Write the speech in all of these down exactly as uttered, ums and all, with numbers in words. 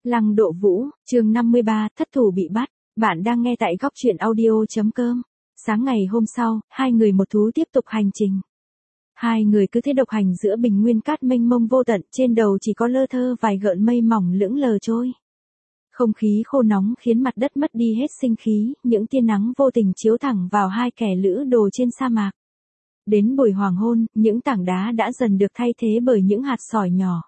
Lăng Độ Vũ, chương năm mươi ba, thất thủ bị bắt. Bạn đang nghe tại góc truyện audio.com. Sáng ngày hôm sau, hai người một thú tiếp tục hành trình. Hai người cứ thế độc hành giữa bình nguyên cát mênh mông vô tận, trên đầu chỉ có lơ thơ vài gợn mây mỏng lững lờ trôi. Không khí khô nóng khiến mặt đất mất đi hết sinh khí, những tia nắng vô tình chiếu thẳng vào hai kẻ lữ đồ trên sa mạc. Đến buổi hoàng hôn, những tảng đá đã dần được thay thế bởi những hạt sỏi nhỏ.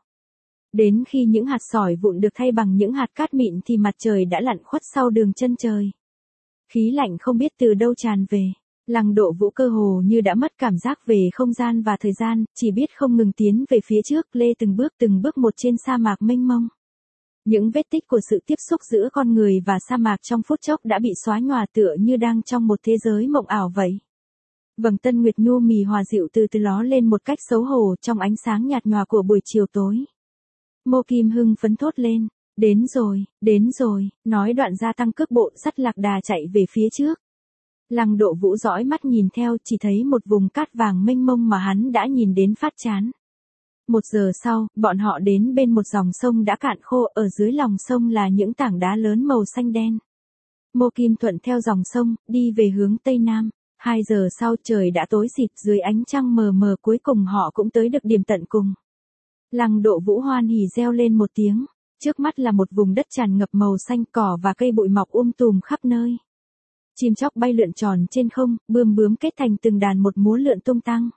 Đến khi những hạt sỏi vụn được thay bằng những hạt cát mịn thì mặt trời đã lặn khuất sau đường chân trời. Khí lạnh không biết từ đâu tràn về. Lăng Độ Vũ cơ hồ như đã mất cảm giác về không gian và thời gian, chỉ biết không ngừng tiến về phía trước, lê từng bước từng bước một trên sa mạc mênh mông. Những vết tích của sự tiếp xúc giữa con người và sa mạc trong phút chốc đã bị xóa nhòa tựa như đang trong một thế giới mộng ảo vậy. Vầng tân nguyệt nhu mì hòa dịu từ từ ló lên một cách xấu hổ trong ánh sáng nhạt nhòa của buổi chiều tối. Mộ Kim hưng phấn thốt lên, đến rồi, đến rồi, nói đoạn gia tăng cước bộ dắt lạc đà chạy về phía trước. Lăng Độ Vũ dõi mắt nhìn theo, chỉ thấy một vùng cát vàng mênh mông mà hắn đã nhìn đến phát chán. Một giờ sau, bọn họ đến bên một dòng sông đã cạn khô, ở dưới lòng sông là những tảng đá lớn màu xanh đen. Mộ Kim thuận theo dòng sông, đi về hướng tây nam. Hai giờ sau trời đã tối xịt, dưới ánh trăng mờ mờ cuối cùng họ cũng tới được điểm tận cùng. Lăng Độ Vũ hoan hỉ reo lên một tiếng, trước mắt là một vùng đất tràn ngập màu xanh, cỏ và cây bụi mọc um tùm khắp nơi. Chim chóc bay lượn tròn trên không, bươm bướm kết thành từng đàn một múa lượn tung tăng.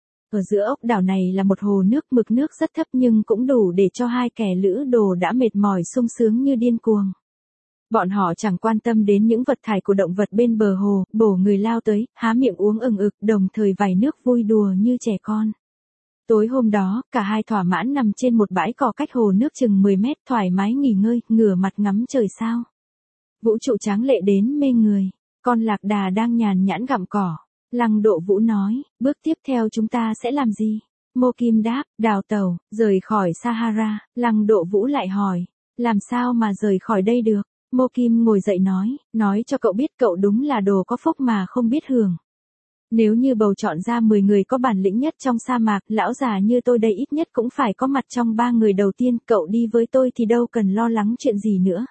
Ở giữa ốc đảo này là một hồ nước, mực nước rất thấp nhưng cũng đủ để cho hai kẻ lữ đồ đã mệt mỏi sung sướng như điên cuồng. Bọn họ chẳng quan tâm đến những vật thải của động vật bên bờ hồ, bổ người lao tới, há miệng uống ừng ực, đồng thời vài nước vui đùa như trẻ con. Tối hôm đó, cả hai thỏa mãn nằm trên một bãi cỏ cách hồ nước chừng mười mét, thoải mái nghỉ ngơi, ngửa mặt ngắm trời sao. Vũ trụ tráng lệ đến mê người, con lạc đà đang nhàn nhãn gặm cỏ. Lăng Độ Vũ nói, bước tiếp theo chúng ta sẽ làm gì? Mộ Kim đáp, đào tàu, rời khỏi Sahara. Lăng Độ Vũ lại hỏi, làm sao mà rời khỏi đây được? Mộ Kim ngồi dậy nói, nói cho cậu biết cậu đúng là đồ có phúc mà không biết hưởng. Nếu như bầu chọn ra mười người có bản lĩnh nhất trong sa mạc, lão già như tôi đây ít nhất cũng phải có mặt trong ba người đầu tiên, cậu đi với tôi thì đâu cần lo lắng chuyện gì nữa.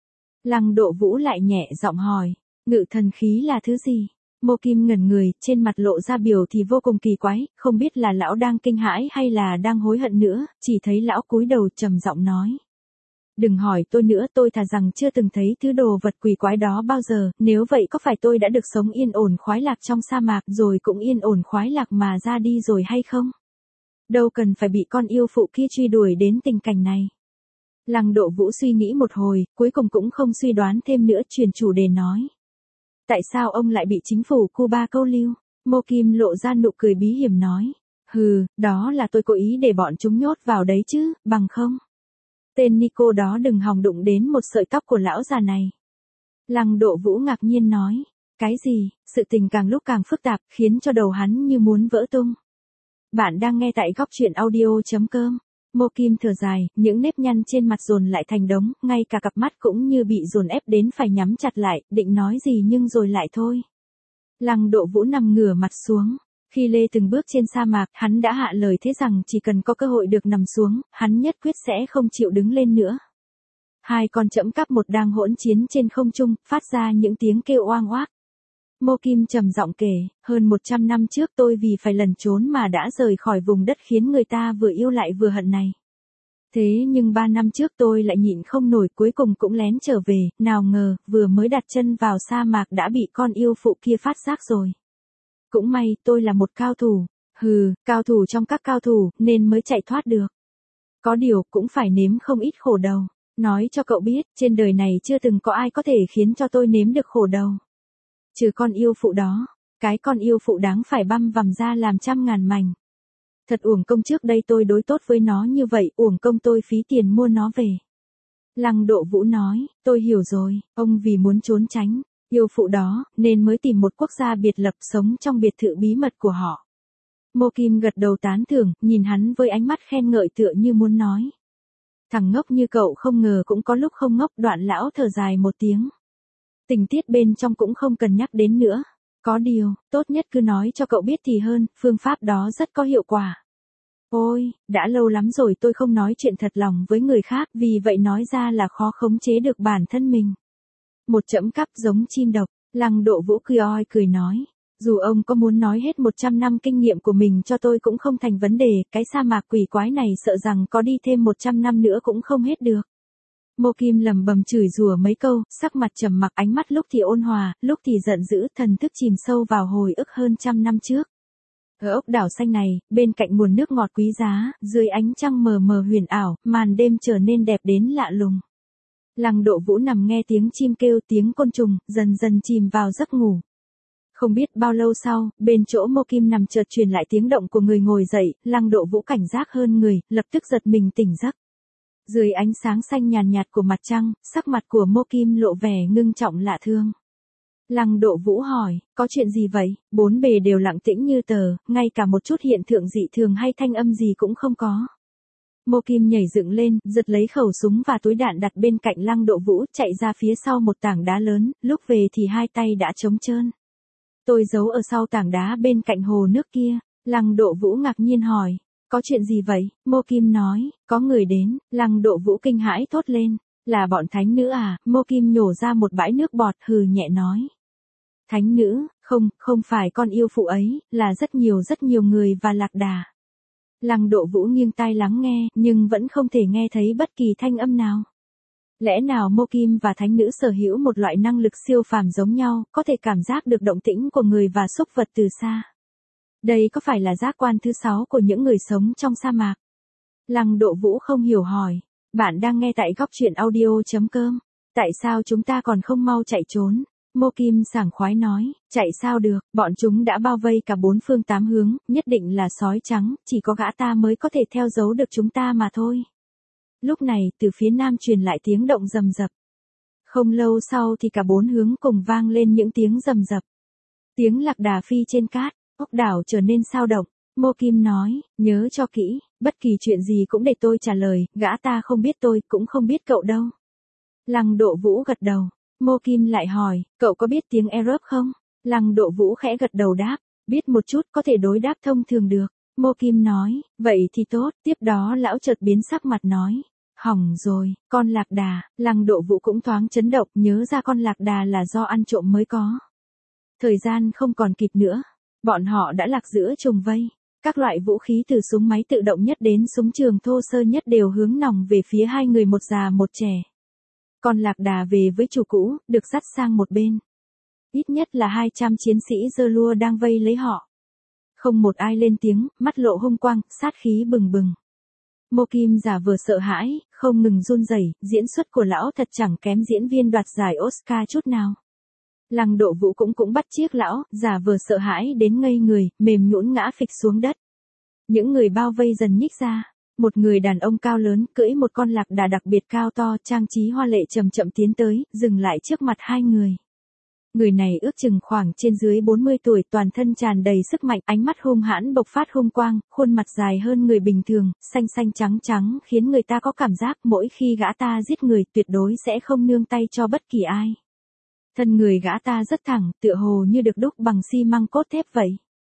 Lăng Độ Vũ lại nhẹ giọng hỏi, ngự thần khí là thứ gì? Mộ Kim ngẩn người, trên mặt lộ ra biểu thì vô cùng kỳ quái, không biết là lão đang kinh hãi hay là đang hối hận nữa, chỉ thấy lão cúi đầu trầm giọng nói. Đừng hỏi tôi nữa, tôi thà rằng chưa từng thấy thứ đồ vật quỷ quái đó bao giờ, nếu vậy có phải tôi đã được sống yên ổn khoái lạc trong sa mạc rồi cũng yên ổn khoái lạc mà ra đi rồi hay không? Đâu cần phải bị con yêu phụ kia truy đuổi đến tình cảnh này. Lăng Độ Vũ suy nghĩ một hồi, cuối cùng cũng không suy đoán thêm nữa, chuyển chủ đề nói. Tại sao ông lại bị chính phủ Cuba câu lưu? Mộ Kim lộ ra nụ cười bí hiểm nói. Hừ, đó là tôi cố ý để bọn chúng nhốt vào đấy chứ, bằng không? Tên Nico đó đừng hòng đụng đến một sợi tóc của lão già này. Lăng Độ Vũ ngạc nhiên nói. Cái gì? Sự tình càng lúc càng phức tạp, khiến cho đầu hắn như muốn vỡ tung. Bạn đang nghe tại góc truyện audio.com. Mộ Kim thở dài, những nếp nhăn trên mặt dồn lại thành đống, ngay cả cặp mắt cũng như bị dồn ép đến phải nhắm chặt lại, định nói gì nhưng rồi lại thôi. Lăng Độ Vũ nằm ngửa mặt xuống. Khi lê từng bước trên sa mạc, hắn đã hạ lời thế rằng chỉ cần có cơ hội được nằm xuống, hắn nhất quyết sẽ không chịu đứng lên nữa. Hai con trẫm cắp một đang hỗn chiến trên không trung, phát ra những tiếng kêu oang oác. Mộ Kim trầm giọng kể, hơn một trăm năm trước tôi vì phải lẩn trốn mà đã rời khỏi vùng đất khiến người ta vừa yêu lại vừa hận này. Thế nhưng ba năm trước tôi lại nhịn không nổi, cuối cùng cũng lén trở về, nào ngờ, vừa mới đặt chân vào sa mạc đã bị con yêu phụ kia phát giác rồi. Cũng may, tôi là một cao thủ. Hừ, cao thủ trong các cao thủ, nên mới chạy thoát được. Có điều, cũng phải nếm không ít khổ đầu. Nói cho cậu biết, trên đời này chưa từng có ai có thể khiến cho tôi nếm được khổ đầu. Trừ con yêu phụ đó, cái con yêu phụ đáng phải băm vằm ra làm trăm ngàn mảnh. Thật uổng công trước đây tôi đối tốt với nó như vậy, uổng công tôi phí tiền mua nó về. Lăng Độ Vũ nói, tôi hiểu rồi, ông vì muốn trốn tránh yêu phụ đó, nên mới tìm một quốc gia biệt lập sống trong biệt thự bí mật của họ. Mộ Kim gật đầu tán thưởng, nhìn hắn với ánh mắt khen ngợi tựa như muốn nói. Thằng ngốc như cậu không ngờ cũng có lúc không ngốc, đoạn lão thở dài một tiếng. Tình tiết bên trong cũng không cần nhắc đến nữa. Có điều, tốt nhất cứ nói cho cậu biết thì hơn, phương pháp đó rất có hiệu quả. Ôi, đã lâu lắm rồi tôi không nói chuyện thật lòng với người khác, vì vậy nói ra là khó khống chế được bản thân mình. Một chẫm cắp giống chim độc, Lăng Độ Vũ cười oi cười nói. Dù ông có muốn nói hết một trăm năm kinh nghiệm của mình cho tôi cũng không thành vấn đề, cái sa mạc quỷ quái này sợ rằng có đi thêm một trăm năm nữa cũng không hết được. Mộ Kim lầm bầm chửi rủa mấy câu, sắc mặt trầm mặc, ánh mắt lúc thì ôn hòa, lúc thì giận dữ, thần thức chìm sâu vào hồi ức hơn trăm năm trước. Ở ốc đảo xanh này, bên cạnh nguồn nước ngọt quý giá, dưới ánh trăng mờ mờ huyền ảo, màn đêm trở nên đẹp đến lạ lùng. Lăng Độ Vũ nằm nghe tiếng chim kêu, tiếng côn trùng, dần dần chìm vào giấc ngủ. Không biết bao lâu sau, bên chỗ Mộ Kim nằm chợt truyền lại tiếng động của người ngồi dậy, Lăng Độ Vũ cảnh giác hơn người, lập tức giật mình tỉnh giấc. Dưới ánh sáng xanh nhàn nhạt của mặt trăng, sắc mặt của Mộ Kim lộ vẻ ngưng trọng lạ thương. Lăng Độ Vũ hỏi, có chuyện gì vậy? Bốn bề đều lặng tĩnh như tờ, ngay cả một chút hiện tượng dị thường hay thanh âm gì cũng không có. Mộ Kim nhảy dựng lên, giật lấy khẩu súng và túi đạn đặt bên cạnh Lăng Độ Vũ, chạy ra phía sau một tảng đá lớn, lúc về thì hai tay đã trống trơn. Tôi giấu ở sau tảng đá bên cạnh hồ nước kia. Lăng Độ Vũ ngạc nhiên hỏi, có chuyện gì vậy? Mộ Kim nói, có người đến. Lăng Độ Vũ kinh hãi thốt lên, là bọn thánh nữ à? Mộ Kim nhổ ra một bãi nước bọt, hừ nhẹ nói. Thánh nữ, không, không phải con yêu phụ ấy, là rất nhiều rất nhiều người và lạc đà. Lăng Độ Vũ nghiêng tai lắng nghe, nhưng vẫn không thể nghe thấy bất kỳ thanh âm nào. Lẽ nào Mộ Kim và thánh nữ sở hữu một loại năng lực siêu phàm giống nhau, có thể cảm giác được động tĩnh của người và súc vật từ xa? Đây có phải là giác quan thứ sáu của những người sống trong sa mạc? Lăng Độ Vũ không hiểu hỏi. Bạn đang nghe tại góc truyện audio chấm com. Tại sao chúng ta còn không mau chạy trốn? Mộ Kim sảng khoái nói, chạy sao được, bọn chúng đã bao vây cả bốn phương tám hướng, nhất định là sói trắng, chỉ có gã ta mới có thể theo dấu được chúng ta mà thôi. Lúc này, từ phía nam truyền lại tiếng động rầm rập. Không lâu sau thì cả bốn hướng cùng vang lên những tiếng rầm rập. Tiếng lạc đà phi trên cát, ốc đảo trở nên sao động. Mộ Kim nói, nhớ cho kỹ, bất kỳ chuyện gì cũng để tôi trả lời, gã ta không biết tôi, cũng không biết cậu đâu. Lăng Độ Vũ gật đầu. Mộ Kim lại hỏi, cậu có biết tiếng Arab không? Lăng Độ Vũ khẽ gật đầu đáp, biết một chút, có thể đối đáp thông thường được. Mộ Kim nói, vậy thì tốt. Tiếp đó lão chợt biến sắc mặt nói, hỏng rồi, con lạc đà. Lăng Độ Vũ cũng thoáng chấn động, nhớ ra con lạc đà là do ăn trộm mới có. Thời gian không còn kịp nữa, bọn họ đã lạc giữa trùng vây. Các loại vũ khí từ súng máy tự động nhất đến súng trường thô sơ nhất đều hướng nòng về phía hai người, một già một trẻ. Con lạc đà về với chủ cũ, được dắt sang một bên. Ít nhất là hai trăm chiến sĩ giơ lua đang vây lấy họ. Không một ai lên tiếng, mắt lộ hung quang, sát khí bừng bừng. Mộ Kim giả vờ sợ hãi, không ngừng run rẩy, diễn xuất của lão thật chẳng kém diễn viên đoạt giải Oscar chút nào. Lăng Độ Vũ cũng cũng bắt chước lão, giả vờ sợ hãi đến ngây người, mềm nhũn ngã phịch xuống đất. Những người bao vây dần nhích ra. Một người đàn ông cao lớn, cưỡi một con lạc đà đặc biệt cao to, trang trí hoa lệ chậm chậm tiến tới, dừng lại trước mặt hai người. Người này ước chừng khoảng trên dưới bốn mươi tuổi, toàn thân tràn đầy sức mạnh, ánh mắt hung hãn bộc phát hung quang, khuôn mặt dài hơn người bình thường, xanh xanh trắng trắng, khiến người ta có cảm giác mỗi khi gã ta giết người tuyệt đối sẽ không nương tay cho bất kỳ ai. Thân người gã ta rất thẳng, tựa hồ như được đúc bằng xi măng cốt thép vậy.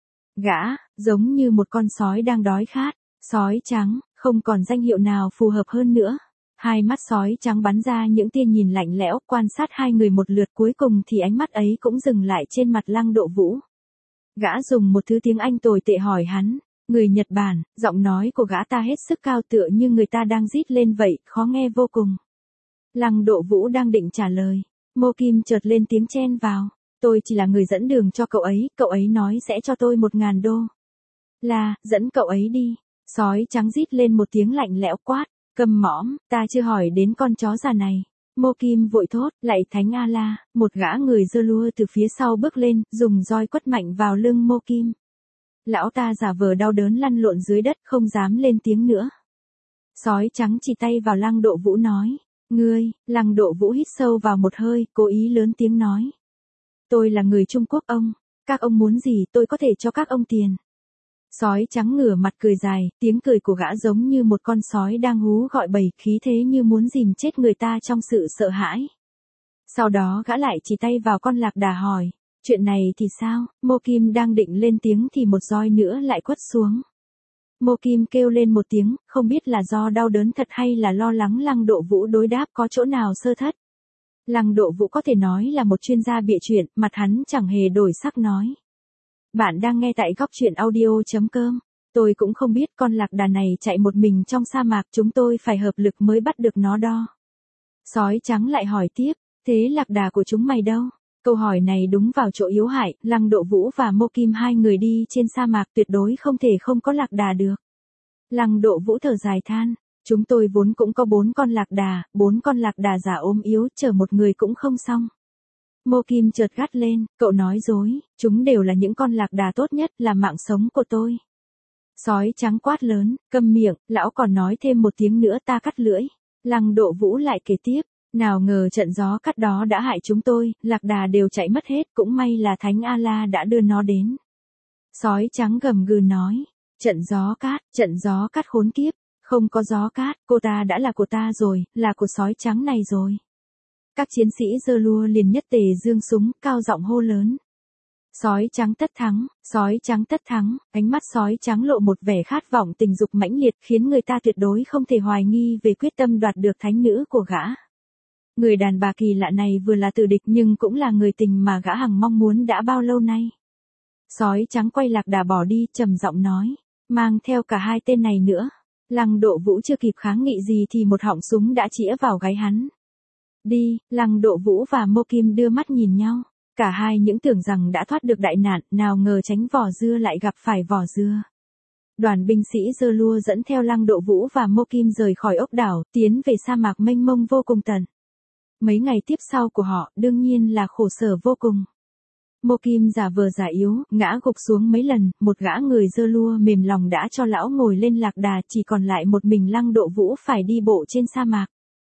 Gã, giống như một con sói đang đói khát. Sói trắng, không còn danh hiệu nào phù hợp hơn nữa. Hai mắt sói trắng bắn ra những tia nhìn lạnh lẽo, quan sát hai người một lượt, cuối cùng thì ánh mắt ấy cũng dừng lại trên mặt Lăng Độ Vũ. Gã dùng một thứ tiếng Anh tồi tệ hỏi hắn, người Nhật Bản, giọng nói của gã ta hết sức cao tựa như người ta đang rít lên vậy, khó nghe vô cùng. Lăng Độ Vũ đang định trả lời, Mộ Kim chợt lên tiếng chen vào, tôi chỉ là người dẫn đường cho cậu ấy, cậu ấy nói sẽ cho tôi một ngàn đô. Là, dẫn cậu ấy đi. Sói trắng rít lên một tiếng lạnh lẽo quát, câm mõm, ta chưa hỏi đến con chó già này. Mộ Kim vội thốt, lạy Thánh A-la, một gã người giơ lua từ phía sau bước lên, dùng roi quất mạnh vào lưng Mộ Kim. Lão ta giả vờ đau đớn lăn lộn dưới đất, không dám lên tiếng nữa. Sói trắng chỉ tay vào Lăng Độ Vũ nói, ngươi. Lăng Độ Vũ hít sâu vào một hơi, cố ý lớn tiếng nói. Tôi là người Trung Quốc ông, các ông muốn gì tôi có thể cho các ông tiền. Sói trắng ngửa mặt cười dài, tiếng cười của gã giống như một con sói đang hú gọi bầy, khí thế như muốn dìm chết người ta trong sự sợ hãi. Sau đó gã lại chỉ tay vào con lạc đà hỏi, chuyện này thì sao? Mộ Kim đang định lên tiếng thì một roi nữa lại quất xuống. Mộ Kim kêu lên một tiếng, không biết là do đau đớn thật hay là lo lắng Lăng Độ Vũ đối đáp có chỗ nào sơ thất. Lăng Độ Vũ có thể nói là một chuyên gia bịa chuyện, mặt hắn chẳng hề đổi sắc nói. Bạn đang nghe tại góc truyện audio.com. Tôi cũng không biết con lạc đà này chạy một mình trong sa mạc, chúng tôi phải hợp lực mới bắt được nó đo. Sói trắng lại hỏi tiếp, thế lạc đà của chúng mày đâu? Câu hỏi này đúng vào chỗ yếu hại, Lăng Độ Vũ và Mộ Kim hai người đi trên sa mạc tuyệt đối không thể không có lạc đà được. Lăng Độ Vũ thở dài than, chúng tôi vốn cũng có bốn con lạc đà, bốn con lạc đà già ốm yếu, chở một người cũng không xong. Mộ Kim chợt gắt lên, cậu nói dối, chúng đều là những con lạc đà tốt nhất, là mạng sống của tôi. Sói trắng quát lớn, câm miệng, lão còn nói thêm một tiếng nữa ta cắt lưỡi. Lăng Độ Vũ lại kể tiếp, nào ngờ trận gió cắt đó đã hại chúng tôi, lạc đà đều chạy mất hết, cũng may là Thánh A-la đã đưa nó đến. Sói trắng gầm gừ nói, trận gió cát, trận gió cát khốn kiếp, không có gió cát, cô ta đã là của ta rồi, là của sói trắng này rồi. Các chiến sĩ giơ lua liền nhất tề giương súng, cao giọng hô lớn. Sói trắng tất thắng, sói trắng tất thắng, ánh mắt sói trắng lộ một vẻ khát vọng tình dục mãnh liệt khiến người ta tuyệt đối không thể hoài nghi về quyết tâm đoạt được thánh nữ của gã. Người đàn bà kỳ lạ này vừa là tử địch nhưng cũng là người tình mà gã hằng mong muốn đã bao lâu nay. Sói trắng quay lạc đà bỏ đi, trầm giọng nói, mang theo cả hai tên này nữa. Lăng Độ Vũ chưa kịp kháng nghị gì thì một họng súng đã chĩa vào gáy hắn. Đi, Lăng Độ Vũ và Mộ Kim đưa mắt nhìn nhau. Cả hai những tưởng rằng đã thoát được đại nạn, nào ngờ tránh vỏ dưa lại gặp phải vỏ dưa. Đoàn binh sĩ giơ lua dẫn theo Lăng Độ Vũ và Mộ Kim rời khỏi ốc đảo, tiến về sa mạc mênh mông vô cùng tận. Mấy ngày tiếp sau của họ, đương nhiên là khổ sở vô cùng. Mộ Kim giả vờ giả yếu, ngã gục xuống mấy lần, một gã người giơ lua mềm lòng đã cho lão ngồi lên lạc đà, chỉ còn lại một mình Lăng Độ Vũ phải đi bộ trên sa mạc.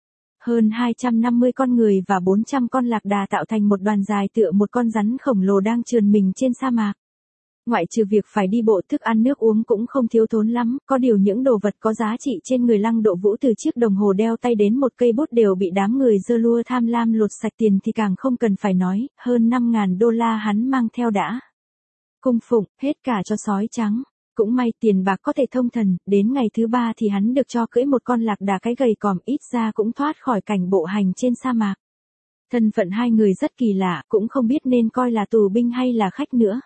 Hơn hai trăm năm mươi con người và bốn trăm con lạc đà tạo thành một đoàn dài tựa một con rắn khổng lồ đang trườn mình trên sa mạc. Ngoại trừ việc phải đi bộ, thức ăn nước uống cũng không thiếu thốn lắm, có điều những đồ vật có giá trị trên người Lăng Độ Vũ từ chiếc đồng hồ đeo tay đến một cây bút đều bị đám người giơ lua tham lam lột sạch, tiền thì càng không cần phải nói, hơn năm ngàn đô la hắn mang theo đã cung phụng, hết cả cho sói trắng. Cũng may tiền bạc có thể thông thần, đến ngày thứ ba thì hắn được cho cưỡi một con lạc đà cái gầy còm, ít ra cũng thoát khỏi cảnh bộ hành trên sa mạc. Thân phận hai người rất kỳ lạ, cũng không biết nên coi là tù binh hay là khách nữa.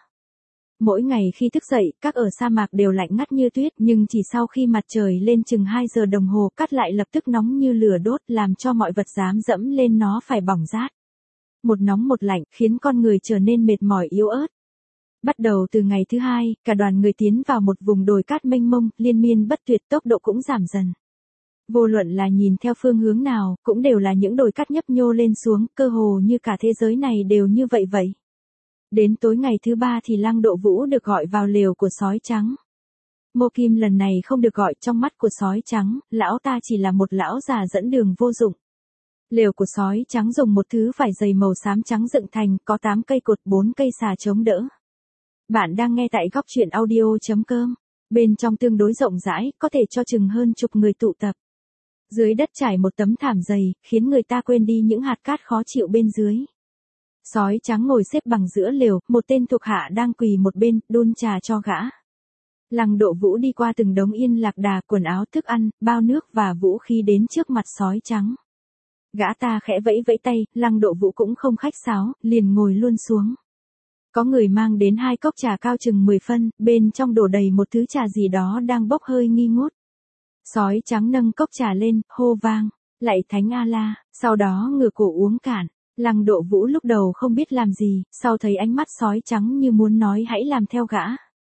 Mỗi ngày khi thức dậy, các ở sa mạc đều lạnh ngắt như tuyết, nhưng chỉ sau khi mặt trời lên chừng hai giờ đồng hồ, cát lại lập tức nóng như lửa đốt, làm cho mọi vật dám dẫm lên nó phải bỏng rát. Một nóng một lạnh, khiến con người trở nên mệt mỏi yếu ớt. Bắt đầu từ ngày thứ hai, cả đoàn người tiến vào một vùng đồi cát mênh mông, liên miên bất tuyệt, tốc độ cũng giảm dần. Vô luận là nhìn theo phương hướng nào, cũng đều là những đồi cát nhấp nhô lên xuống, cơ hồ như cả thế giới này đều như vậy vậy. Đến tối ngày thứ ba thì Lăng Độ Vũ được gọi vào lều của sói trắng. Mộ Kim lần này không được gọi, trong mắt của sói trắng, lão ta chỉ là một lão già dẫn đường vô dụng. Lều của sói trắng dùng một thứ vải dày màu xám trắng dựng thành, có tám cây cột, bốn cây xà chống đỡ. Bạn đang nghe tại góc truyện audio.com. Bên trong tương đối rộng rãi, có thể cho chừng hơn chục người tụ tập. Dưới đất trải một tấm thảm dày, khiến người ta quên đi những hạt cát khó chịu bên dưới. Sói trắng ngồi xếp bằng giữa lều, một tên thuộc hạ đang quỳ một bên, đun trà cho gã. Lăng Độ Vũ đi qua từng đống yên lạc đà, quần áo, thức ăn, bao nước và vũ khí đến trước mặt sói trắng. Gã ta khẽ vẫy vẫy tay, Lăng Độ Vũ cũng không khách sáo, liền ngồi luôn xuống. Có người mang đến hai cốc trà cao chừng mười phân, bên trong đổ đầy một thứ trà gì đó đang bốc hơi nghi ngút. Sói trắng nâng cốc trà lên, hô vang, lạy Thánh A-la, sau đó ngửa cổ uống cạn. Lăng Độ Vũ lúc đầu không biết làm gì, sau thấy ánh mắt sói trắng như muốn nói hãy làm theo gã.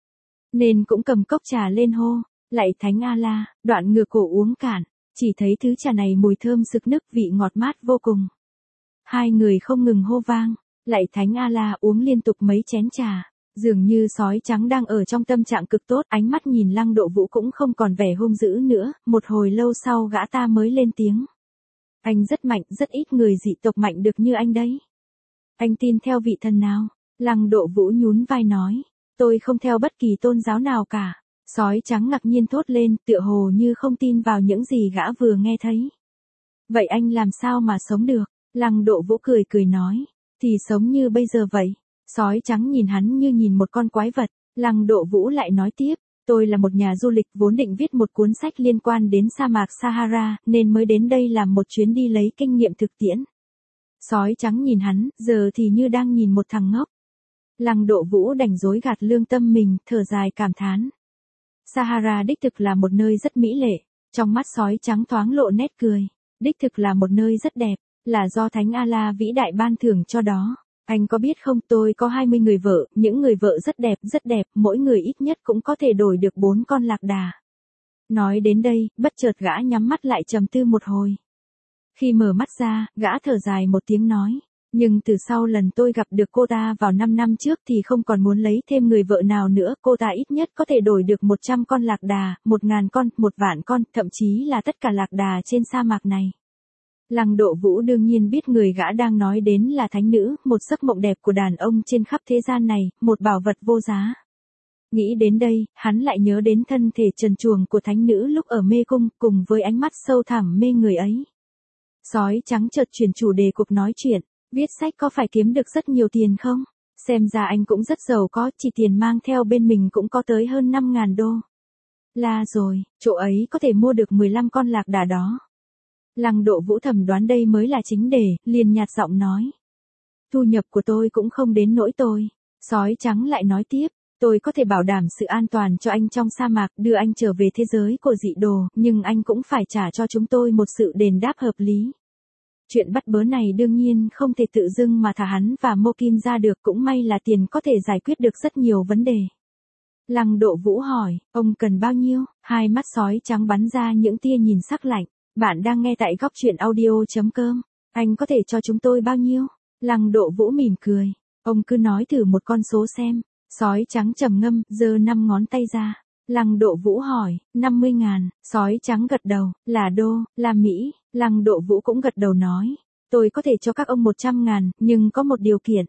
Nên cũng cầm cốc trà lên hô, lạy Thánh A-la, đoạn ngửa cổ uống cạn, chỉ thấy thứ trà này mùi thơm sực nức, vị ngọt mát vô cùng. Hai người không ngừng hô vang, lạy Thánh A-la, uống liên tục mấy chén trà. Dường như sói trắng đang ở trong tâm trạng cực tốt, ánh mắt nhìn Lăng Độ Vũ cũng không còn vẻ hung dữ nữa, một hồi lâu sau gã ta mới lên tiếng. Anh rất mạnh, rất ít người dị tộc mạnh được như anh đấy. Anh tin theo vị thần nào? Lăng Độ Vũ nhún vai nói, tôi không theo bất kỳ tôn giáo nào cả. Sói trắng ngạc nhiên thốt lên, tựa hồ như không tin vào những gì gã vừa nghe thấy. Vậy anh làm sao mà sống được? Lăng Độ Vũ cười cười nói, thì sống như bây giờ vậy. Sói trắng nhìn hắn như nhìn một con quái vật. Lăng Độ Vũ lại nói tiếp, Tôi là một nhà du lịch vốn định viết một cuốn sách liên quan đến sa mạc Sahara, nên mới đến đây làm một chuyến đi lấy kinh nghiệm thực tiễn. Sói trắng nhìn hắn, giờ thì như đang nhìn một thằng ngốc. Lăng Độ Vũ đành dối gạt lương tâm mình, thở dài cảm thán. Sahara đích thực là một nơi rất mỹ lệ, trong mắt sói trắng thoáng lộ nét cười. Đích thực là một nơi rất đẹp, là do Thánh Allah vĩ đại ban thưởng cho đó. Anh có biết không, tôi có hai mươi người vợ, những người vợ rất đẹp, rất đẹp, mỗi người ít nhất cũng có thể đổi được bốn con lạc đà. Nói đến đây, bất chợt gã nhắm mắt lại trầm tư một hồi. Khi mở mắt ra, gã thở dài một tiếng nói. Nhưng từ sau lần tôi gặp được cô ta vào năm năm trước thì không còn muốn lấy thêm người vợ nào nữa, cô ta ít nhất có thể đổi được một trăm con lạc đà, một ngàn con, một vạn con, thậm chí là tất cả lạc đà trên sa mạc này. Lăng Độ Vũ đương nhiên biết người gã đang nói đến là thánh nữ, một giấc mộng đẹp của đàn ông trên khắp thế gian này, một bảo vật vô giá. Nghĩ đến đây, hắn lại nhớ đến thân thể trần truồng của thánh nữ lúc ở mê cung, cùng với ánh mắt sâu thẳm mê người ấy. Sói trắng chợt chuyển chủ đề cuộc nói chuyện. Viết sách có phải kiếm được rất nhiều tiền không? Xem ra anh cũng rất giàu có, chỉ tiền mang theo bên mình cũng có tới hơn năm ngàn đô. Là rồi, chỗ ấy có thể mua được mười lăm con lạc đà đó. Lăng Độ Vũ thầm đoán đây mới là chính đề, liền nhạt giọng nói. Thu nhập của tôi cũng không đến nỗi tôi. Sói trắng lại nói tiếp, tôi có thể bảo đảm sự an toàn cho anh trong sa mạc, đưa anh trở về thế giới của dị đồ, nhưng anh cũng phải trả cho chúng tôi một sự đền đáp hợp lý. Chuyện bắt bớ này đương nhiên không thể tự dưng mà thả hắn và Mô Kim ra được, cũng may là tiền có thể giải quyết được rất nhiều vấn đề. Lăng Độ Vũ hỏi, ông cần bao nhiêu? Hai mắt sói trắng bắn ra những tia nhìn sắc lạnh. Bạn đang nghe tại góc truyện audio chấm com. Anh có thể cho chúng tôi bao nhiêu? Lăng Độ Vũ mỉm cười. Ông cứ nói thử một con số xem. Sói trắng trầm ngâm, giơ năm ngón tay ra. Lăng Độ Vũ hỏi, năm mươi ngàn, sói trắng gật đầu, là đô, là Mỹ. Lăng Độ Vũ cũng gật đầu nói, tôi có thể cho các ông một trăm ngàn, nhưng có một điều kiện.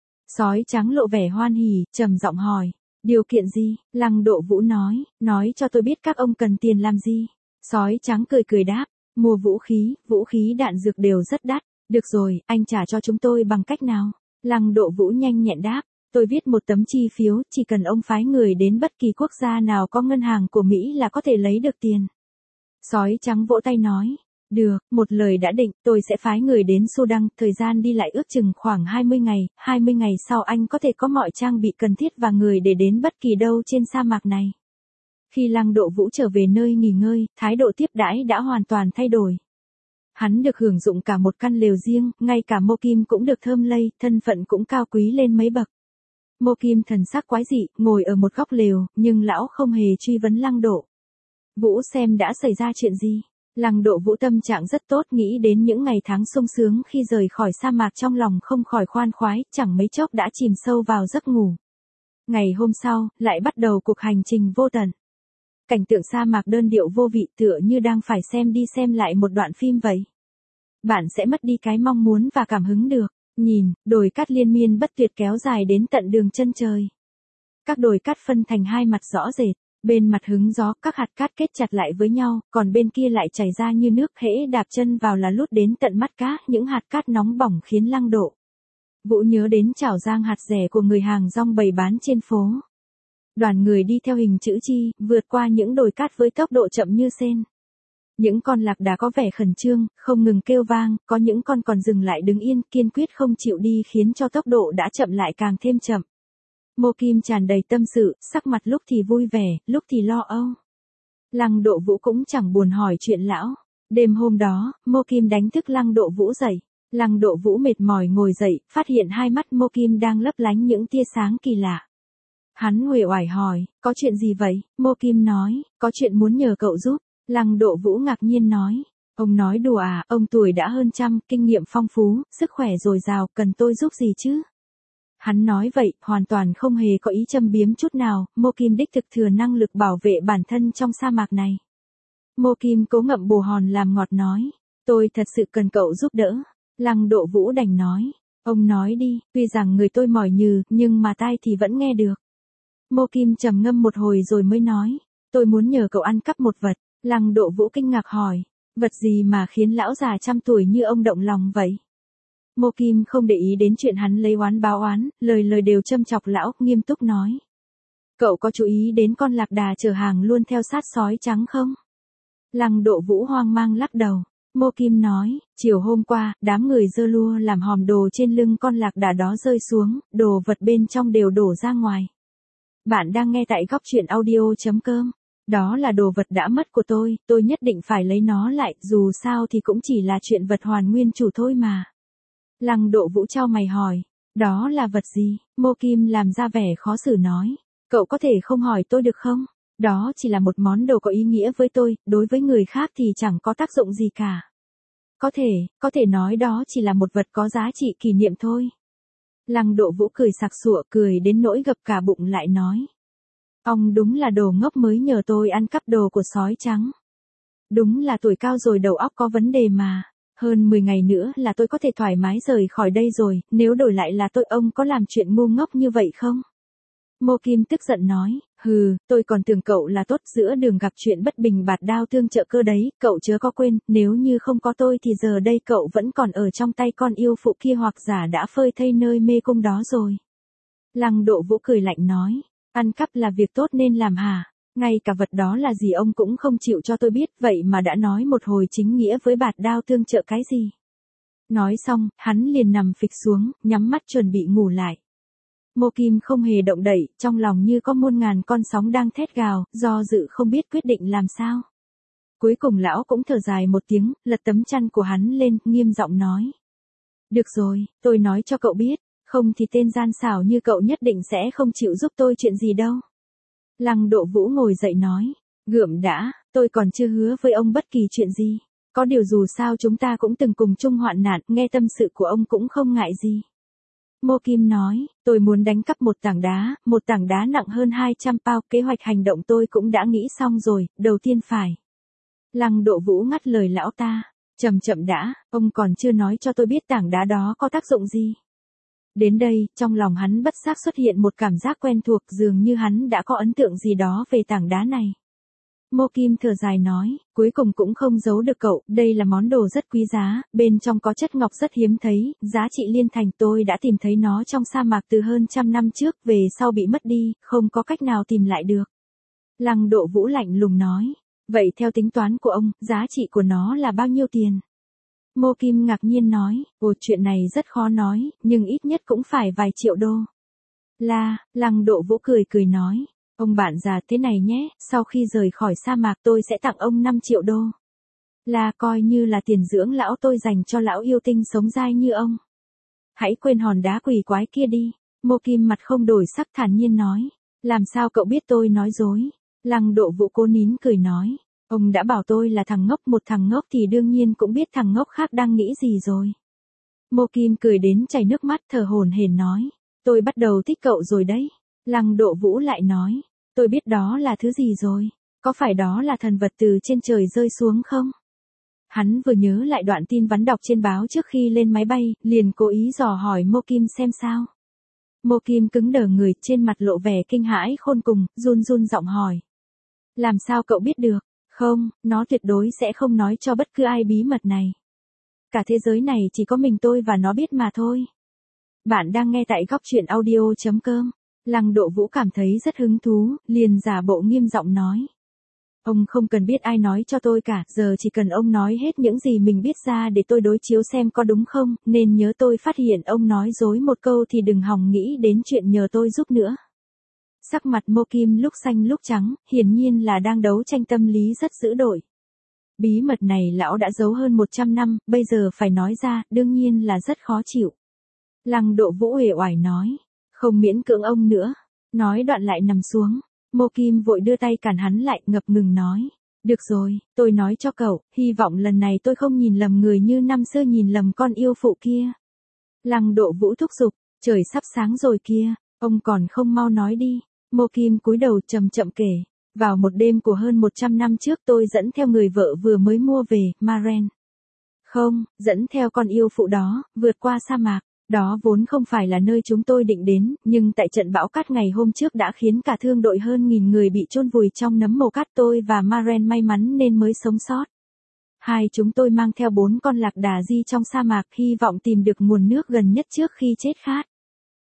Sói trắng lộ vẻ hoan hỉ, trầm giọng hỏi, điều kiện gì? Lăng Độ Vũ nói, nói cho tôi biết các ông cần tiền làm gì. Sói trắng cười cười đáp, mua vũ khí, vũ khí đạn dược đều rất đắt. Được rồi, anh trả cho chúng tôi bằng cách nào? Lăng Độ Vũ nhanh nhẹn đáp, tôi viết một tấm chi phiếu, chỉ cần ông phái người đến bất kỳ quốc gia nào có ngân hàng của Mỹ là có thể lấy được tiền. Sói trắng vỗ tay nói, được, một lời đã định, tôi sẽ phái người đến Sudan, thời gian đi lại ước chừng khoảng hai mươi ngày, hai mươi ngày sau anh có thể có mọi trang bị cần thiết và người để đến bất kỳ đâu trên sa mạc này. Khi Lăng Độ Vũ trở về nơi nghỉ ngơi, thái độ tiếp đãi đã hoàn toàn thay đổi. Hắn được hưởng dụng cả một căn lều riêng, ngay cả Mô Kim cũng được thơm lây, thân phận cũng cao quý lên mấy bậc. Mô Kim thần sắc quái dị, ngồi ở một góc lều, nhưng lão không hề truy vấn Lăng Độ Vũ xem đã xảy ra chuyện gì. Lăng Độ Vũ tâm trạng rất tốt, nghĩ đến những ngày tháng sung sướng khi rời khỏi sa mạc, trong lòng không khỏi khoan khoái, chẳng mấy chốc đã chìm sâu vào giấc ngủ. Ngày hôm sau, lại bắt đầu cuộc hành trình vô tận. Cảnh tượng sa mạc đơn điệu vô vị, tựa như đang phải xem đi xem lại một đoạn phim vậy. Bạn sẽ mất đi cái mong muốn và cảm hứng được. Nhìn, đồi cát liên miên bất tuyệt kéo dài đến tận đường chân trời. Các đồi cát phân thành hai mặt rõ rệt. Bên mặt hứng gió, các hạt cát kết chặt lại với nhau, còn bên kia lại chảy ra như nước, hễ đạp chân vào là lút đến tận mắt cá, những hạt cát nóng bỏng khiến Lăng Độ Vũ nhớ đến chảo rang hạt rẻ của người hàng rong bày bán trên phố. Đoàn người đi theo hình chữ chi, vượt qua những đồi cát với tốc độ chậm như sên. Những con lạc đà có vẻ khẩn trương, không ngừng kêu vang, có những con còn dừng lại đứng yên, kiên quyết không chịu đi, khiến cho tốc độ đã chậm lại càng thêm chậm. Mô Kim tràn đầy tâm sự, sắc mặt lúc thì vui vẻ, lúc thì lo âu. Lăng Độ Vũ cũng chẳng buồn hỏi chuyện lão. Đêm hôm đó, Mô Kim đánh thức Lăng Độ Vũ dậy. Lăng Độ Vũ mệt mỏi ngồi dậy, phát hiện hai mắt Mô Kim đang lấp lánh những tia sáng kỳ lạ. Hắn uể oải hỏi, có chuyện gì vậy? Mô Kim nói, có chuyện muốn nhờ cậu giúp. Lăng Độ Vũ ngạc nhiên nói, ông nói đùa à, ông tuổi đã hơn trăm, kinh nghiệm phong phú, sức khỏe dồi dào, cần tôi giúp gì chứ? Hắn nói vậy, hoàn toàn không hề có ý châm biếm chút nào, Mô Kim đích thực thừa năng lực bảo vệ bản thân trong sa mạc này. Mô Kim cố ngậm bồ hòn làm ngọt nói, tôi thật sự cần cậu giúp đỡ. Lăng Độ Vũ đành nói, ông nói đi, tuy rằng người tôi mỏi nhừ, nhưng mà tai thì vẫn nghe được. Mô Kim trầm ngâm một hồi rồi mới nói, tôi muốn nhờ cậu ăn cắp một vật. Lăng Độ Vũ kinh ngạc hỏi, vật gì mà khiến lão già trăm tuổi như ông động lòng vậy? Mô Kim không để ý đến chuyện hắn lấy oán báo oán, lời lời đều châm chọc lão, nghiêm túc nói. Cậu có chú ý đến con lạc đà chở hàng luôn theo sát sói trắng không? Lăng Độ Vũ hoang mang lắc đầu. Mô Kim nói, chiều hôm qua, đám người giơ lua làm hòm đồ trên lưng con lạc đà đó rơi xuống, đồ vật bên trong đều đổ ra ngoài. Bạn đang nghe tại góc truyện audio.com. Đó là đồ vật đã mất của tôi, tôi nhất định phải lấy nó lại, dù sao thì cũng chỉ là chuyện vật hoàn nguyên chủ thôi mà. Lăng Độ Vũ chau mày hỏi, đó là vật gì? Mô Kim làm ra vẻ khó xử nói, cậu có thể không hỏi tôi được không? Đó chỉ là một món đồ có ý nghĩa với tôi, đối với người khác thì chẳng có tác dụng gì cả. Có thể, có thể nói đó chỉ là một vật có giá trị kỷ niệm thôi. Lăng Độ Vũ cười sặc sụa, cười đến nỗi gập cả bụng lại nói. Ông đúng là đồ ngốc mới nhờ tôi ăn cắp đồ của sói trắng. Đúng là tuổi cao rồi đầu óc có vấn đề mà. Hơn mười ngày nữa là tôi có thể thoải mái rời khỏi đây rồi, nếu đổi lại là tôi, ông có làm chuyện ngu ngốc như vậy không? Mô Kim tức giận nói, hừ, tôi còn tưởng cậu là tốt, giữa đường gặp chuyện bất bình bạt đao thương trợ cơ đấy, cậu chớ có quên, nếu như không có tôi thì giờ đây cậu vẫn còn ở trong tay con yêu phụ kia hoặc giả đã phơi thây nơi mê cung đó rồi. Lăng Độ Vũ cười lạnh nói, ăn cắp là việc tốt nên làm hả? Ngay cả vật đó là gì ông cũng không chịu cho tôi biết, vậy mà đã nói một hồi chính nghĩa với bạt đao thương trợ cái gì? Nói xong, hắn liền nằm phịch xuống, nhắm mắt chuẩn bị ngủ lại. Mô Kim không hề động đậy, trong lòng như có muôn ngàn con sóng đang thét gào, do dự không biết quyết định làm sao. Cuối cùng lão cũng thở dài một tiếng, lật tấm chăn của hắn lên, nghiêm giọng nói. Được rồi, tôi nói cho cậu biết, không thì tên gian xảo như cậu nhất định sẽ không chịu giúp tôi chuyện gì đâu. Lăng Độ Vũ ngồi dậy nói, gượm đã, tôi còn chưa hứa với ông bất kỳ chuyện gì. Có điều dù sao chúng ta cũng từng cùng chung hoạn nạn, nghe tâm sự của ông cũng không ngại gì. Mô Kim nói, tôi muốn đánh cắp một tảng đá, một tảng đá nặng hơn hai trăm pound, kế hoạch hành động tôi cũng đã nghĩ xong rồi, đầu tiên phải. Lăng Độ Vũ ngắt lời lão ta, chậm chậm đã, ông còn chưa nói cho tôi biết tảng đá đó có tác dụng gì. Đến đây, trong lòng hắn bất giác xuất hiện một cảm giác quen thuộc, dường như hắn đã có ấn tượng gì đó về tảng đá này. Mô Kim thở dài nói, cuối cùng cũng không giấu được cậu, đây là món đồ rất quý giá, bên trong có chất ngọc rất hiếm thấy, giá trị liên thành, tôi đã tìm thấy nó trong sa mạc từ hơn trăm năm trước, về sau bị mất đi, không có cách nào tìm lại được. Lăng Độ Vũ lạnh lùng nói, vậy theo tính toán của ông, giá trị của nó là bao nhiêu tiền? Mô Kim ngạc nhiên nói, ồ, chuyện này rất khó nói, nhưng ít nhất cũng phải vài triệu đô. Là, Lăng Độ Vũ cười cười nói, ông bạn già thế này nhé, sau khi rời khỏi sa mạc tôi sẽ tặng ông năm triệu đô. Là coi như là tiền dưỡng lão tôi dành cho lão yêu tinh sống dai như ông. Hãy quên hòn đá quỷ quái kia đi. Mô Kim mặt không đổi sắc thản nhiên nói, làm sao cậu biết tôi nói dối? Lăng Độ Vũ cố nín cười nói, ông đã bảo tôi là thằng ngốc, một thằng ngốc thì đương nhiên cũng biết thằng ngốc khác đang nghĩ gì rồi. Mô Kim cười đến chảy nước mắt, thở hổn hển nói, tôi bắt đầu thích cậu rồi đấy. Lăng Độ Vũ lại nói, tôi biết đó là thứ gì rồi, có phải đó là thần vật từ trên trời rơi xuống không? Hắn vừa nhớ lại đoạn tin vắn đọc trên báo trước khi lên máy bay, liền cố ý dò hỏi Mô Kim xem sao. Mô Kim cứng đờ người, trên mặt lộ vẻ kinh hãi khôn cùng, run run giọng hỏi. Làm sao cậu biết được? Không, nó tuyệt đối sẽ không nói cho bất cứ ai bí mật này. Cả thế giới này chỉ có mình tôi và nó biết mà thôi. Bạn đang nghe tại góc truyện audio.com. Lăng Độ Vũ cảm thấy rất hứng thú, liền giả bộ nghiêm giọng nói. Ông không cần biết ai nói cho tôi cả, giờ chỉ cần ông nói hết những gì mình biết ra để tôi đối chiếu xem có đúng không, nên nhớ tôi phát hiện ông nói dối một câu thì đừng hòng nghĩ đến chuyện nhờ tôi giúp nữa. Sắc mặt Mô Kim lúc xanh lúc trắng, hiển nhiên là đang đấu tranh tâm lý rất dữ dội. Bí mật này lão đã giấu hơn một trăm năm, bây giờ phải nói ra, đương nhiên là rất khó chịu. Lăng Độ Vũ uể oải nói, không miễn cưỡng ông nữa. Nói đoạn lại nằm xuống. Mô Kim vội đưa tay cản hắn lại, ngập ngừng nói, được rồi, tôi nói cho cậu, hy vọng lần này tôi không nhìn lầm người như năm xưa nhìn lầm con yêu phụ kia. Lăng Độ Vũ thúc giục, trời sắp sáng rồi kia, ông còn không mau nói đi. Mô Kim cúi đầu chậm chậm kể, vào một đêm của hơn một trăm năm trước tôi dẫn theo người vợ vừa mới mua về, Maren. Không, dẫn theo con yêu phụ đó, vượt qua sa mạc. Đó vốn không phải là nơi chúng tôi định đến, nhưng tại trận bão cát ngày hôm trước đã khiến cả thương đội hơn nghìn người bị chôn vùi trong nấm mồ cát, tôi và Maren may mắn nên mới sống sót. Hai chúng tôi mang theo bốn con lạc đà di trong sa mạc, hy vọng tìm được nguồn nước gần nhất trước khi chết khát.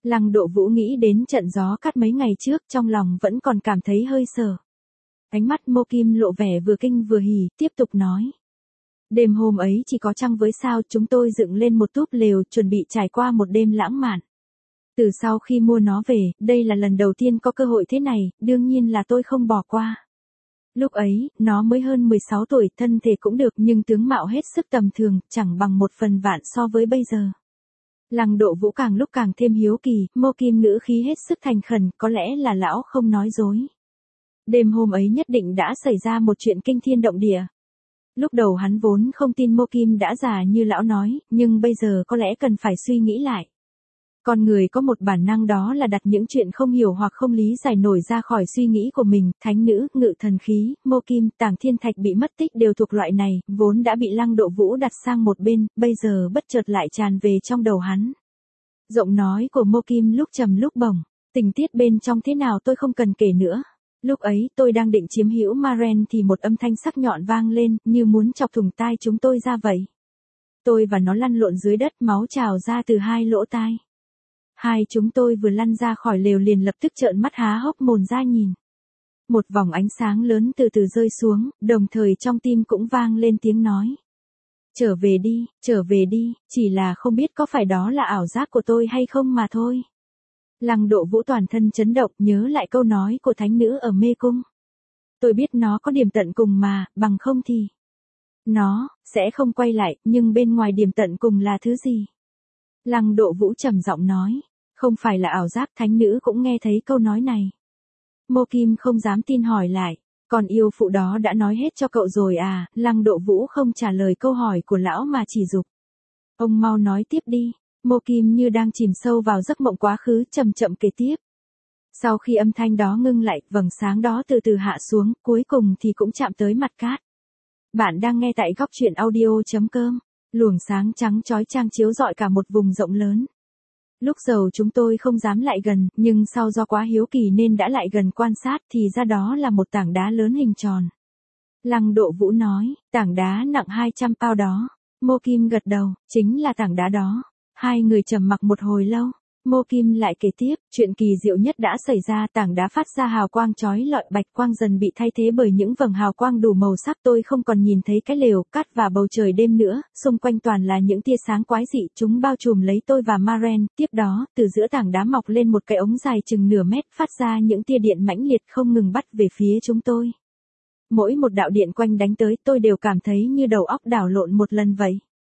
Lăng Độ Vũ nghĩ đến trận gió cát mấy ngày trước, trong lòng vẫn còn cảm thấy hơi sợ. Ánh mắt Mộ Kim lộ vẻ vừa kinh vừa hỉ, tiếp tục nói. Đêm hôm ấy chỉ có trăng với sao, chúng tôi dựng lên một túp lều, chuẩn bị trải qua một đêm lãng mạn. Từ sau khi mua nó về, đây là lần đầu tiên có cơ hội thế này, đương nhiên là tôi không bỏ qua. Lúc ấy, nó mới hơn mười sáu tuổi, thân thể cũng được nhưng tướng mạo hết sức tầm thường, chẳng bằng một phần vạn so với bây giờ. Lăng Độ Vũ càng lúc càng thêm hiếu kỳ, Mộ Kim ngữ khí hết sức thành khẩn, có lẽ là lão không nói dối. Đêm hôm ấy nhất định đã xảy ra một chuyện kinh thiên động địa. Lúc đầu hắn vốn không tin Mộ Kim đã già như lão nói, nhưng bây giờ có lẽ cần phải suy nghĩ lại. Con người có một bản năng đó là đặt những chuyện không hiểu hoặc không lý giải nổi ra khỏi suy nghĩ của mình, thánh nữ, ngự thần khí, Mộ Kim, Tàng Thiên Thạch bị mất tích đều thuộc loại này, vốn đã bị Lăng Độ Vũ đặt sang một bên, bây giờ bất chợt lại tràn về trong đầu hắn. Giọng nói của Mộ Kim lúc trầm lúc bổng, tình tiết bên trong thế nào tôi không cần kể nữa. Lúc ấy tôi đang định chiếm hữu Maren thì một âm thanh sắc nhọn vang lên, như muốn chọc thủng tai chúng tôi ra vậy. Tôi và nó lăn lộn dưới đất, máu trào ra từ hai lỗ tai. Hai chúng tôi vừa lăn ra khỏi lều liền lập tức trợn mắt há hốc mồm ra nhìn. Một vòng ánh sáng lớn từ từ rơi xuống, đồng thời trong tim cũng vang lên tiếng nói. Trở về đi, trở về đi, chỉ là không biết có phải đó là ảo giác của tôi hay không mà thôi. Lăng Độ Vũ toàn thân chấn động, nhớ lại câu nói của thánh nữ ở mê cung. Tôi biết nó có điểm tận cùng mà, bằng không thì nó sẽ không quay lại, nhưng bên ngoài điểm tận cùng là thứ gì? Lăng Độ Vũ trầm giọng nói, không phải là ảo giác, thánh nữ cũng nghe thấy câu nói này. Mộ Kim không dám tin hỏi lại, còn yêu phụ đó đã nói hết cho cậu rồi à? Lăng Độ Vũ không trả lời câu hỏi của lão mà chỉ giục. Ông mau nói tiếp đi. Mộ Kim như đang chìm sâu vào giấc mộng quá khứ, chậm chậm kể tiếp. Sau khi âm thanh đó ngưng lại, vầng sáng đó từ từ hạ xuống, cuối cùng thì cũng chạm tới mặt cát. Bạn đang nghe tại góc truyện audio chấm com. Luồng sáng trắng chói chang chiếu rọi cả một vùng rộng lớn. Lúc đầu chúng tôi không dám lại gần, nhưng sau do quá hiếu kỳ nên đã lại gần quan sát thì ra đó là một tảng đá lớn hình tròn. Lăng Độ Vũ nói, tảng đá nặng hai trăm pound đó. Mộ Kim gật đầu, chính là tảng đá đó. Hai người trầm mặc một hồi lâu, Mộ Kim lại kể tiếp, chuyện kỳ diệu nhất đã xảy ra, tảng đá phát ra hào quang chói lọi, bạch quang dần bị thay thế bởi những vầng hào quang đủ màu sắc, tôi không còn nhìn thấy cái lều, cát và bầu trời đêm nữa, xung quanh toàn là những tia sáng quái dị, chúng bao trùm lấy tôi và Maren, tiếp đó, từ giữa tảng đá mọc lên một cái ống dài chừng nửa mét, phát ra những tia điện mãnh liệt không ngừng bắt về phía chúng tôi. Mỗi một đạo điện quanh đánh tới, tôi đều cảm thấy như đầu óc đảo lộn một lần vậy.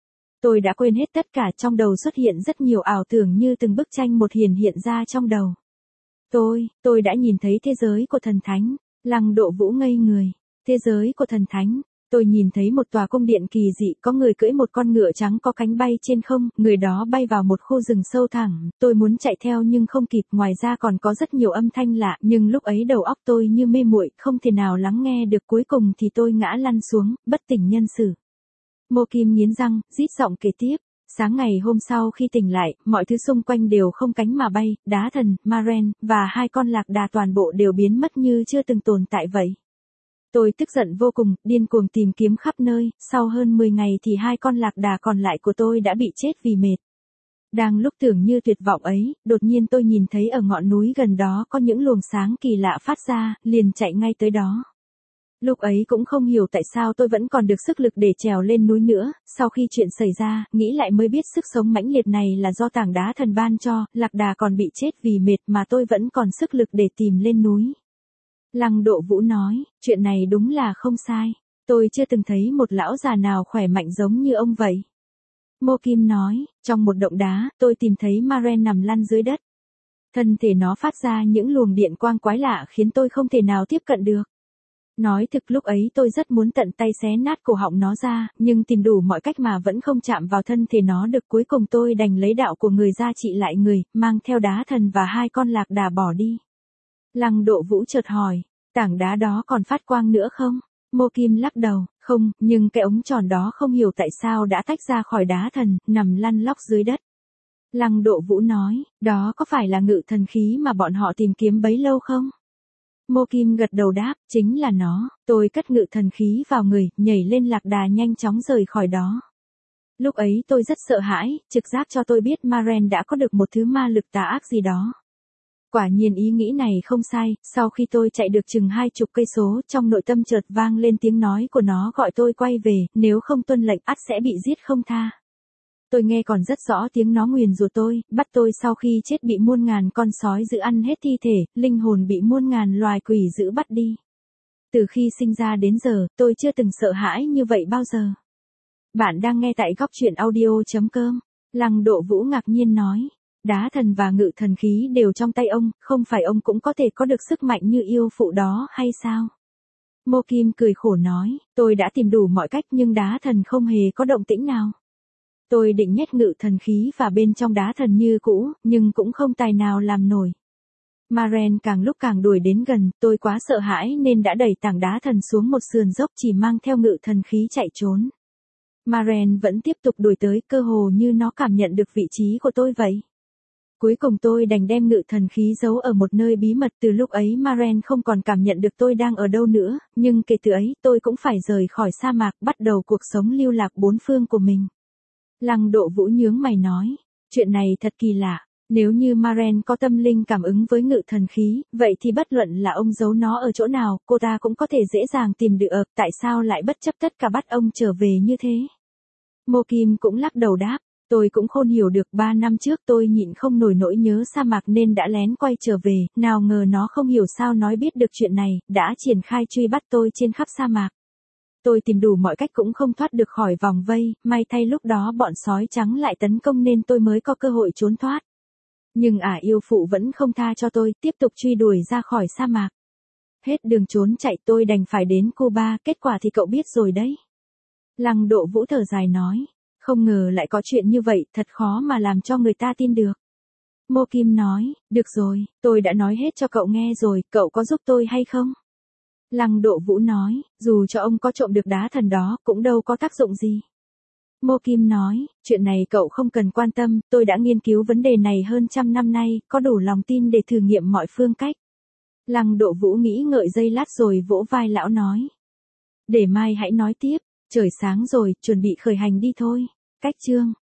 Tôi đã quên hết tất cả, trong đầu xuất hiện rất nhiều ảo tưởng như từng bức tranh một hiển hiện ra trong đầu. Tôi, tôi đã nhìn thấy thế giới của thần thánh. Lăng Độ Vũ ngây người. Thế giới của thần thánh. Tôi nhìn thấy một tòa cung điện kỳ dị, có người cưỡi một con ngựa trắng có cánh bay trên không, người đó bay vào một khu rừng sâu thẳm, tôi muốn chạy theo nhưng không kịp, ngoài ra còn có rất nhiều âm thanh lạ, nhưng lúc ấy đầu óc tôi như mê muội, không thể nào lắng nghe được, cuối cùng thì tôi ngã lăn xuống, bất tỉnh nhân sự. Mộ Kim nghiến răng, rít giọng kể tiếp. Sáng ngày hôm sau khi tỉnh lại, mọi thứ xung quanh đều không cánh mà bay, đá thần, Maren, và hai con lạc đà toàn bộ đều biến mất như chưa từng tồn tại vậy. Tôi tức giận vô cùng, điên cuồng tìm kiếm khắp nơi, sau hơn mười ngày thì hai con lạc đà còn lại của tôi đã bị chết vì mệt. Đang lúc tưởng như tuyệt vọng ấy, đột nhiên tôi nhìn thấy ở ngọn núi gần đó có những luồng sáng kỳ lạ phát ra, liền chạy ngay tới đó. Lúc ấy cũng không hiểu tại sao tôi vẫn còn được sức lực để trèo lên núi nữa, sau khi chuyện xảy ra, nghĩ lại mới biết sức sống mãnh liệt này là do tảng đá thần ban cho, lạc đà còn bị chết vì mệt mà tôi vẫn còn sức lực để tìm lên núi. Lăng Độ Vũ nói, chuyện này đúng là không sai, tôi chưa từng thấy một lão già nào khỏe mạnh giống như ông vậy. Mộ Kim nói, trong một động đá, tôi tìm thấy Maren nằm lăn dưới đất. Thân thể nó phát ra những luồng điện quang quái lạ khiến tôi không thể nào tiếp cận được. Nói thực lúc ấy tôi rất muốn tận tay xé nát cổ họng nó ra, nhưng tìm đủ mọi cách mà vẫn không chạm vào thân thể nó được, cuối cùng tôi đành lấy đạo của người ra trị lại người, mang theo đá thần và hai con lạc đà bỏ đi. Lăng Độ Vũ chợt hỏi, tảng đá đó còn phát quang nữa không? Mộ Kim lắc đầu, không, nhưng cái ống tròn đó không hiểu tại sao đã tách ra khỏi đá thần, nằm lăn lóc dưới đất. Lăng Độ Vũ nói, đó có phải là ngự thần khí mà bọn họ tìm kiếm bấy lâu không? Mộ Kim gật đầu đáp, chính là nó, tôi cất ngự thần khí vào người, nhảy lên lạc đà nhanh chóng rời khỏi đó. Lúc ấy tôi rất sợ hãi, trực giác cho tôi biết Maren đã có được một thứ ma lực tà ác gì đó. Quả nhiên ý nghĩ này không sai, sau khi tôi chạy được chừng hai chục cây số, trong nội tâm chợt vang lên tiếng nói của nó gọi tôi quay về, nếu không tuân lệnh ắt sẽ bị giết không tha. Tôi nghe còn rất rõ tiếng nó nguyền rủa tôi, bắt tôi sau khi chết bị muôn ngàn con sói dữ ăn hết thi thể, linh hồn bị muôn ngàn loài quỷ dữ bắt đi. Từ khi sinh ra đến giờ, tôi chưa từng sợ hãi như vậy bao giờ. Bạn đang nghe tại góc truyện audio.com. Lăng Độ Vũ ngạc nhiên nói. Đá thần và ngự thần khí đều trong tay ông, không phải ông cũng có thể có được sức mạnh như yêu phụ đó hay sao? Mộ Kim cười khổ nói, tôi đã tìm đủ mọi cách nhưng đá thần không hề có động tĩnh nào. Tôi định nhét ngự thần khí và bên trong đá thần như cũ, nhưng cũng không tài nào làm nổi. Maren càng lúc càng đuổi đến gần, tôi quá sợ hãi nên đã đẩy tảng đá thần xuống một sườn dốc chỉ mang theo ngự thần khí chạy trốn. Maren vẫn tiếp tục đuổi tới, cơ hồ như nó cảm nhận được vị trí của tôi vậy. Cuối cùng tôi đành đem ngự thần khí giấu ở một nơi bí mật, từ lúc ấy Maren không còn cảm nhận được tôi đang ở đâu nữa, nhưng kể từ ấy tôi cũng phải rời khỏi sa mạc, bắt đầu cuộc sống lưu lạc bốn phương của mình. Lăng Độ Vũ nhướng mày nói, chuyện này thật kỳ lạ, nếu như Maren có tâm linh cảm ứng với ngự thần khí, vậy thì bất luận là ông giấu nó ở chỗ nào, cô ta cũng có thể dễ dàng tìm được, tại sao lại bất chấp tất cả bắt ông trở về như thế? Mộ Kim cũng lắc đầu đáp, tôi cũng khôn hiểu được, ba năm trước tôi nhịn không nổi nỗi nhớ sa mạc nên đã lén quay trở về, nào ngờ nó không hiểu sao nói biết được chuyện này, đã triển khai truy bắt tôi trên khắp sa mạc. Tôi tìm đủ mọi cách cũng không thoát được khỏi vòng vây, may thay lúc đó bọn sói trắng lại tấn công nên tôi mới có cơ hội trốn thoát. Nhưng ả yêu phụ vẫn không tha cho tôi, tiếp tục truy đuổi ra khỏi sa mạc. Hết đường trốn chạy tôi đành phải đến Cuba, kết quả thì cậu biết rồi đấy. Lăng Độ Vũ thở dài nói, không ngờ lại có chuyện như vậy, thật khó mà làm cho người ta tin được. Mộ Kim nói, được rồi, tôi đã nói hết cho cậu nghe rồi, cậu có giúp tôi hay không? Lăng Độ Vũ nói, dù cho ông có trộm được đá thần đó, cũng đâu có tác dụng gì. Mộ Kim nói, chuyện này cậu không cần quan tâm, tôi đã nghiên cứu vấn đề này hơn trăm năm nay, có đủ lòng tin để thử nghiệm mọi phương cách. Lăng Độ Vũ nghĩ ngợi giây lát rồi vỗ vai lão nói. Để mai hãy nói tiếp, trời sáng rồi, chuẩn bị khởi hành đi thôi. Cách chương